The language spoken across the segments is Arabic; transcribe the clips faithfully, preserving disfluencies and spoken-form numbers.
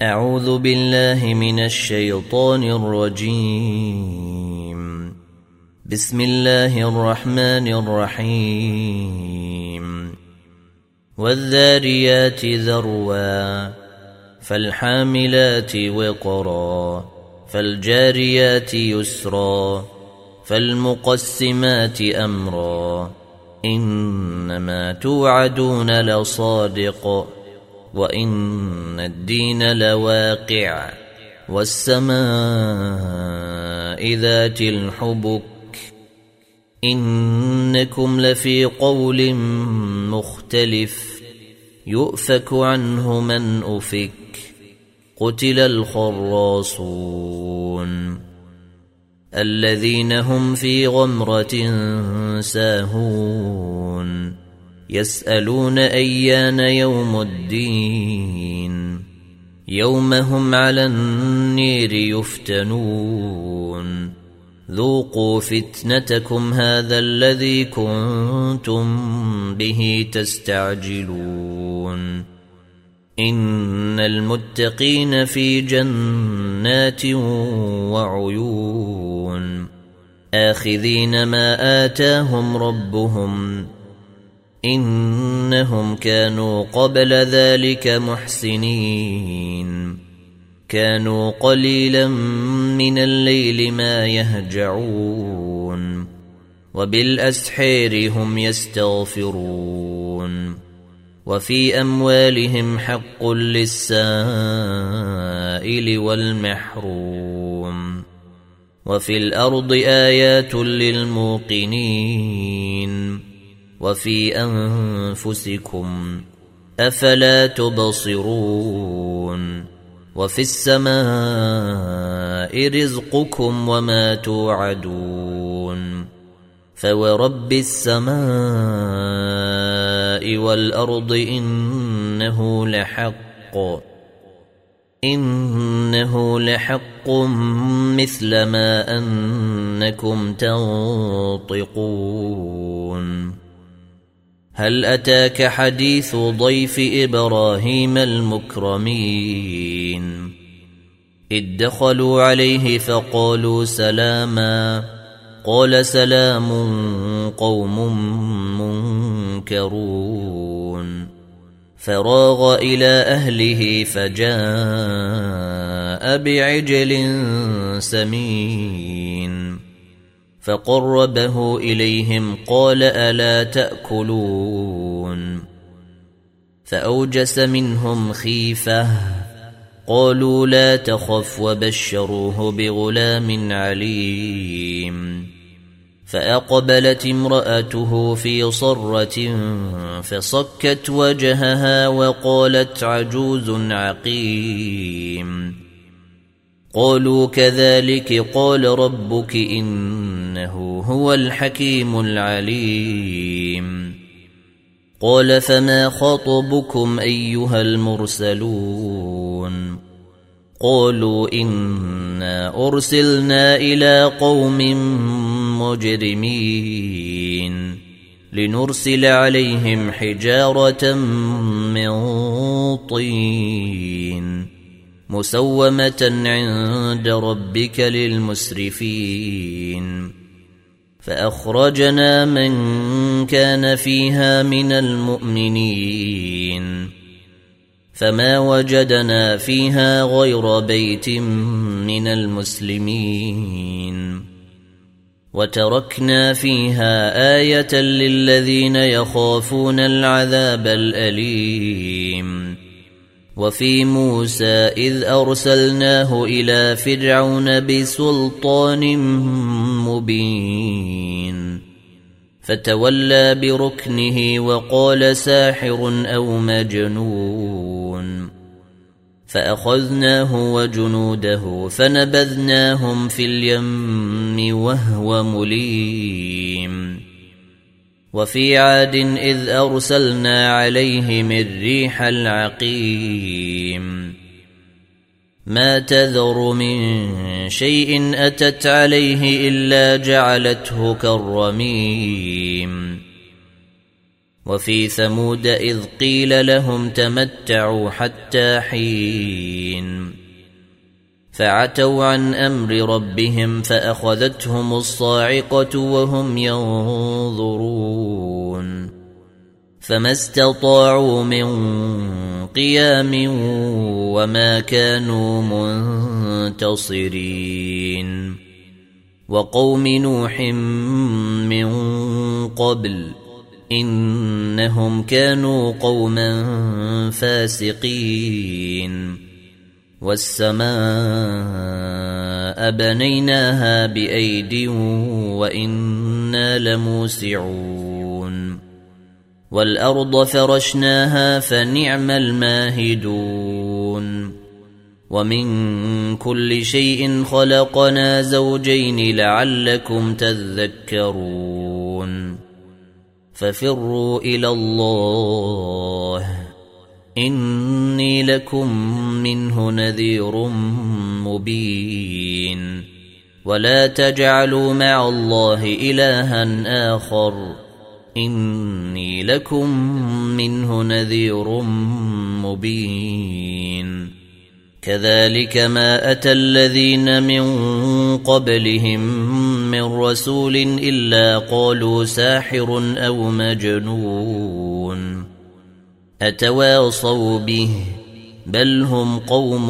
أعوذ بالله من الشيطان الرجيم. بسم الله الرحمن الرحيم. والذاريات ذروا فالحاملات وقرا فالجاريات يسرا فالمقسمات أمرا إنما توعدون لصادق وإن الدين لواقع والسماء ذات الحبك إنكم لفي قول مختلف يؤفك عنه من أفك قتل الخراصون الذين هم في غمرة ساهون يسألون أيان يوم الدين يوم هم على النير يفتنون ذوقوا فتنتكم هذا الذي كنتم به تستعجلون إن المتقين في جنات وعيون آخذين ما آتاهم ربهم إنهم كانوا قبل ذلك محسنين كانوا قليلا من الليل ما يهجعون وبالأسحار هم يستغفرون وفي أموالهم حق للسائل والمحروم وفي الأرض آيات للموقنين وفي أنفسكم أفلا تبصرون وفي السماء رزقكم وما توعدون فورب السماء والأرض إنه لحق إنه لحق مثل ما أنكم تنطقون هل أتاك حديث ضيف إبراهيم المكرمين إذ دخلوا عليه فقالوا سلاما قال سلام قوم منكرون فراغ إلى أهله فجاء بعجل سمين فقربه إليهم قال ألا تأكلون فأوجس منهم خيفة قالوا لا تخف وبشروه بغلام عليم فأقبلت امرأته في صرة فصكت وجهها وقالت عجوز عقيم قالوا كذلك قال ربك إنه هو الحكيم العليم قال فما خطبكم أيها المرسلون قالوا إنا أرسلنا إلى قوم مجرمين لنرسل عليهم حجارة من طين مسومة عند ربك للمسرفين فأخرجنا من كان فيها من المؤمنين فما وجدنا فيها غير بيت من المسلمين وتركنا فيها آية للذين يخافون العذاب الأليم وفي موسى إذ أرسلناه إلى فرعون بسلطان مبين فتولى بركنه وقال ساحر أو مجنون فأخذناه وجنوده فنبذناهم في اليم وهو مليم وفي عاد إذ أرسلنا عليهم الريح العقيم ما تذر من شيء أتت عليه إلا جعلته كالرميم وفي ثمود إذ قيل لهم تمتعوا حتى حين فعتوا عن أمر ربهم فأخذتهم الصاعقة وهم ينظرون فما استطاعوا من قيام وما كانوا منتصرين وقوم نوح من قبل إنهم كانوا قوما فاسقين والسماء بنيناها بأيد وإنا لموسعون والأرض فرشناها فنعم الماهدون ومن كل شيء خلقنا زوجين لعلكم تذكرون ففروا إلى الله إني لكم منه نذير مبين ولا تجعلوا مع الله إلها آخر إني لكم منه نذير مبين كذلك ما أتى الذين من قبلهم من رسول إلا قالوا ساحر أو مجنون أتواصوا به بل هم قوم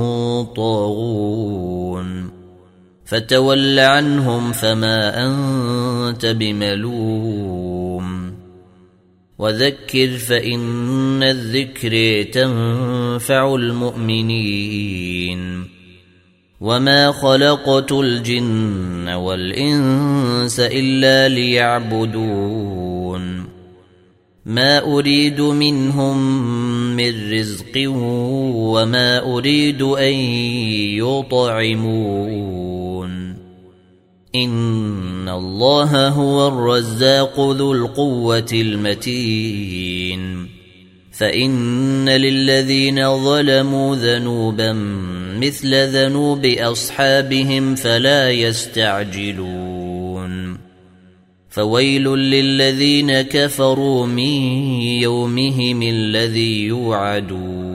طاغون فتول عنهم فما أنت بملوم وذكر فإن الذكر تنفع المؤمنين وما خلقت الجن والإنس إلا ليعبدون ما أريد منهم من رزق وما أريد أن يطعمون إن الله هو الرزاق ذو القوة المتين فإن للذين ظلموا ذنوبا مثل ذنوب أصحابهم فلا يستعجلون فويل للذين كفروا من يومهم الذي يوعدون